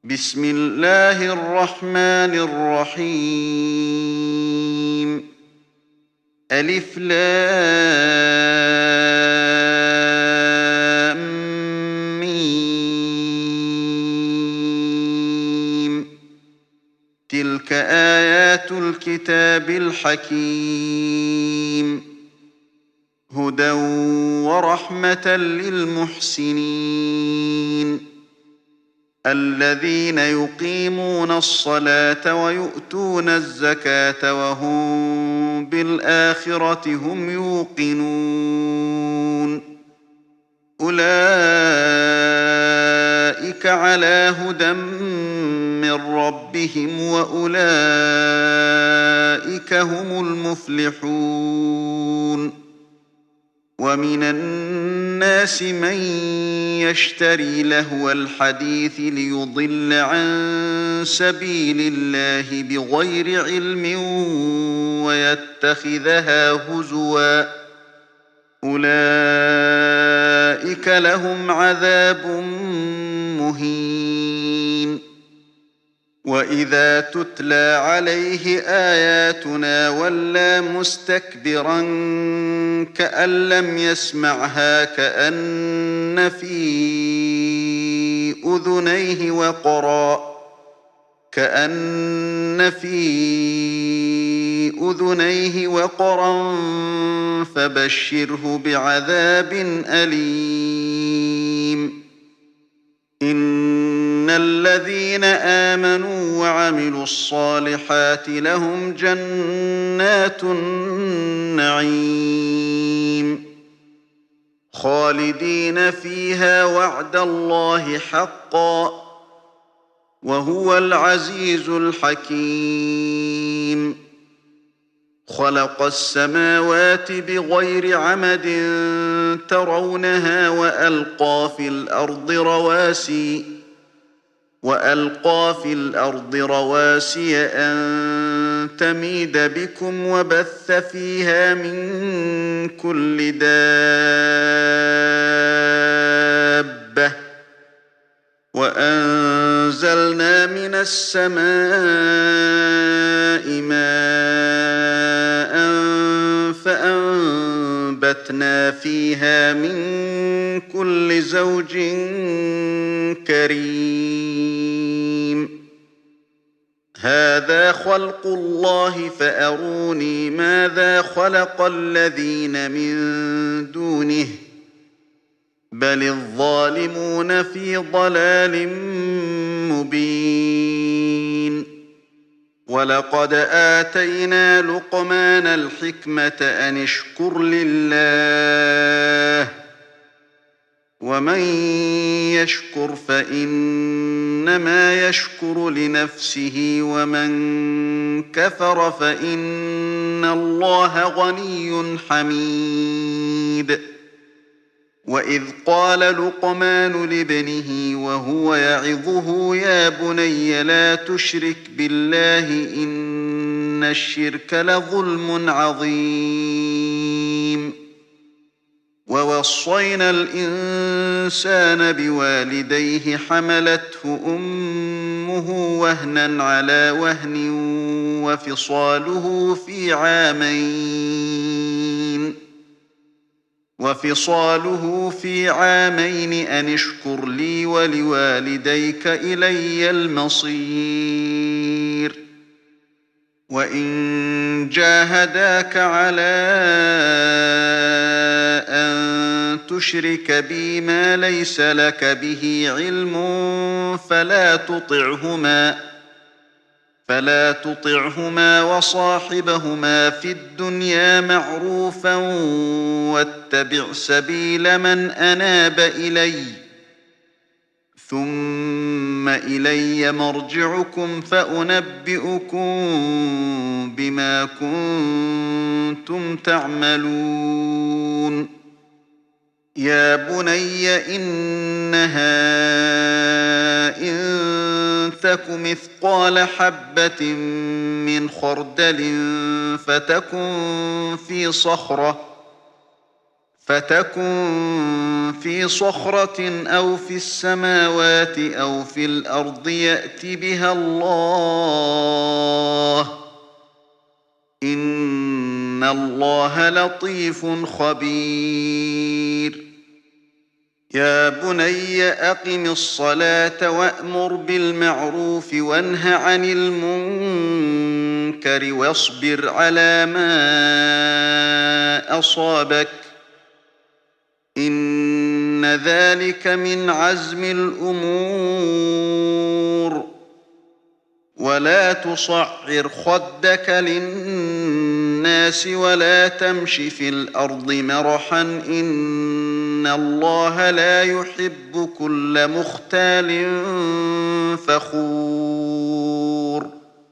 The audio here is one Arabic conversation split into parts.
بسم الله الرحمن الرحيم. ألف لام ميم. تلك آيات الكتاب الحكيم. هدى ورحمة للمحسنين الذين يقيمون الصلاة ويؤتون الزكاة وهم بالآخرة هم يوقنون. أولئك على هدى من ربهم وأولئك هم المفلحون. ومن الناس من يشتري لهو الحديث ليضل عن سبيل الله بغير علم ويتخذها هزوا. أولئك لهم عذاب مهين. وإذا تتلى عليه آياتنا ولى مستكبرا كأن لم يسمعها كأن في أذنيه وقرا فبشره بعذاب أليم. إن الذين آمنوا وعملوا الصالحات لهم جنات النعيم خالدين فيها وعد الله حقا وهو العزيز الحكيم. خلق السماوات بغير عمد ترونها وألقى في الأرض رواسي أن تميد بكم وبث فيها من كل دابة وأنزلنا من السماء ماء فأنبتنا فيها من كل زوج كريم. هذا خلق الله فأروني ماذا خلق الذين من دونه بل الظالمون في ضلال مبين. ولقد آتينا لقمان الحكمة أن اشكر لله ومن يشكر فإنما يشكر لنفسه ومن كفر فإن الله غني حميد. وإذ قال لقمان لابنه وهو يعظه يا بني لا تشرك بالله إن الشرك لظلم عظيم. ووصينا الإنسان بوالديه حملته أمه وهنا على وهن وفصاله في عامين أن اشكر لي ولوالديك إلي المصير. وإن جاهداك على أن تشرك بي ما ليس لك به علم فلا تطعهما وصاحبهما في الدنيا معروفا واتبع سبيل من أناب إلي ثم إلي مرجعكم فأنبئكم بما كنتم تعملون. يا بني إنها إن تك مثقال حبة من خردل فتكن فتكن في صخرة أو في السماوات أو في الأرض يأت بها الله إن الله لطيف خبير يا بني أقم الصلاة وأمر بالمعروف وانه عن المنكر واصبر على ما أصابك إن ذلك من عزم الأمور ولا تصعر خدك للناس ولا تمش في الأرض مرحا إن الله لا يحب كل مختال فخور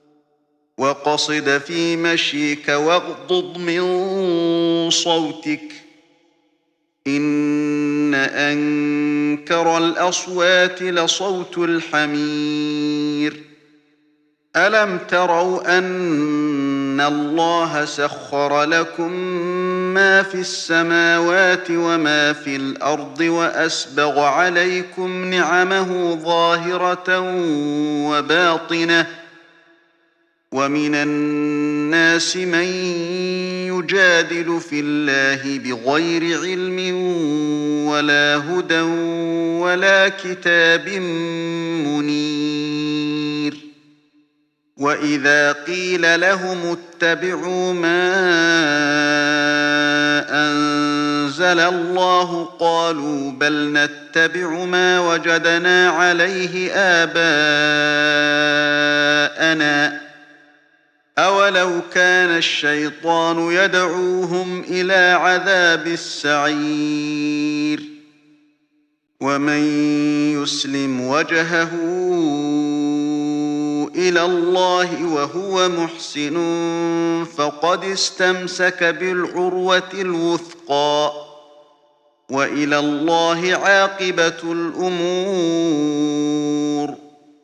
وقصد في مشيك واغضض من صوتك إن أنكر الأصوات لصوت الحمير ألم تروا أن الله سخر لكم ما في السماوات وما في الأرض وأسبغ عليكم نعمه ظاهرة وباطنة ومن الناس من يجادل في الله بغير علم ولا هدى ولا كتاب منير وإذا قيل لهم اتبعوا ما أنزل الله قالوا بل نتبع ما وجدنا عليه آباءنا أولو كان الشيطان يدعوهم إلى عذاب السعير ومن يسلم وجهه إلى الله وهو محسن فقد استمسك بالعروة الوثقى وإلى الله عاقبة الأمور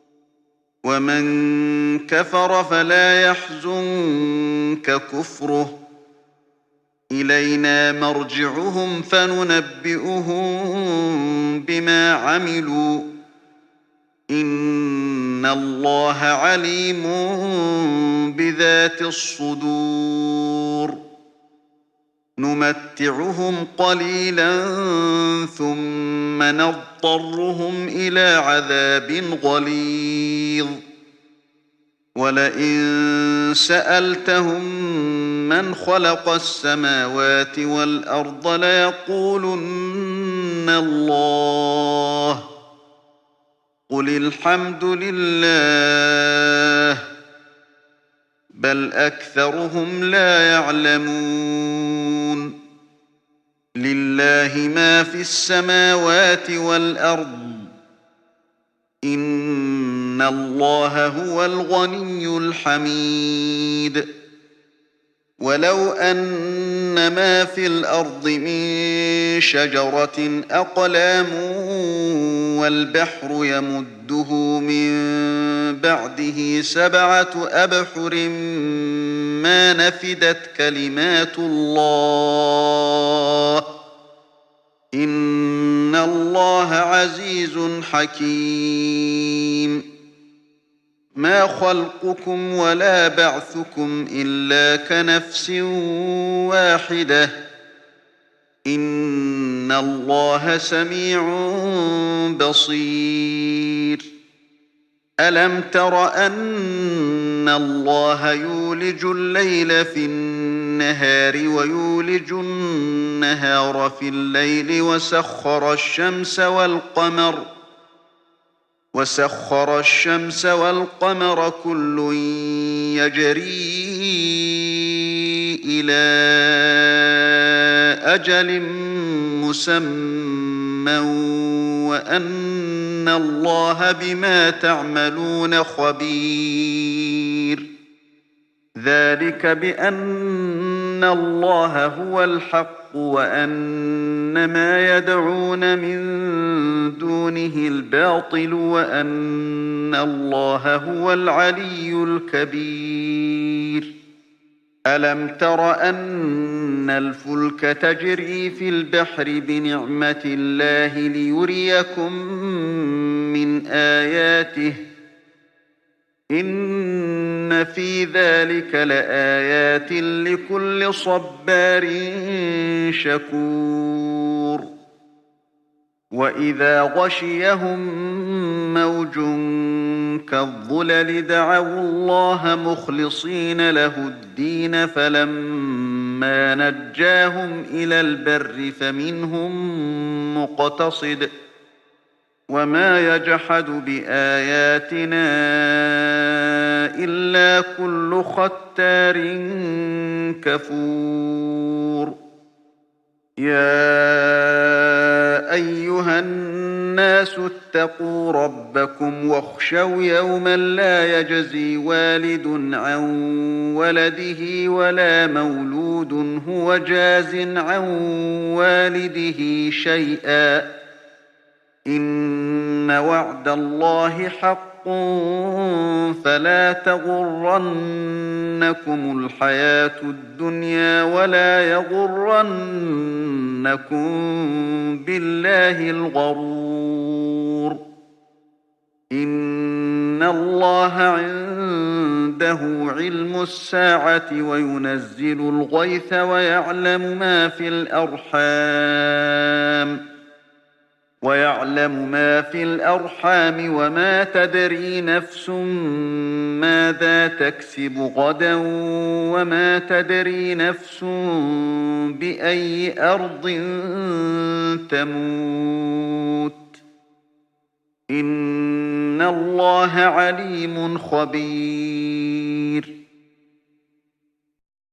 ومن كفر فلا يحزنك كفره إلينا مرجعهم فننبئهم بما عملوا إن الله عليم بذات الصدور نمتعهم قليلا ثم نضطرهم إلى عذاب غليظ ولئن سألتهم من خلق السماوات والأرض ليقولن الله قل الحمد لله بل أكثرهم لا يعلمون لله ما في السماوات والأرض إن الله هو الغني الحميد ولو أن ما في الأرض من شجرة أقلام والبحر يمده من بعده 7 أبحر ما نفدت كلمات الله إن الله عزيز حكيم ما خلقكم ولا بعثكم إلا كنفس واحدة إن الله سميع بصير ألم تر أن الله يولج الليل في النهار ويولج النهار في الليل وسخر الشمس والقمر كل يجري إلى أجل مسمى وأن الله بما تعملون خبير ذلك بأن الله هو الحق وأن ما يدعون من دونه الباطل وأن الله هو العلي الكبير ألم تر أن إن الفلك تجري في البحر بنعمة الله ليريكم من آياته إن في ذلك لآيات لكل صبار شكور وإذا غشيهم موج كالظلل دعوا الله مخلصين له الدين فلما نجاهم إلى البر فمنهم مقتصد وما يجحد بآياتنا إلا كل ختار كفور يا أيها الناس اتقوا ربكم واخشوا يوما لا يجزي والد عن ولده ولا مولود هو جاز عن والده شيئا إن وعد الله حق فلا تغرنكم الحياة الدنيا ولا يغرنكم بالله الغرور إن الله عنده علم الساعة وينزل الغيث ويعلم ما في الأرحام وما تدري نفس ماذا تكسب غدا وما تدري نفس بأي أرض تموت إن الله عليم خبير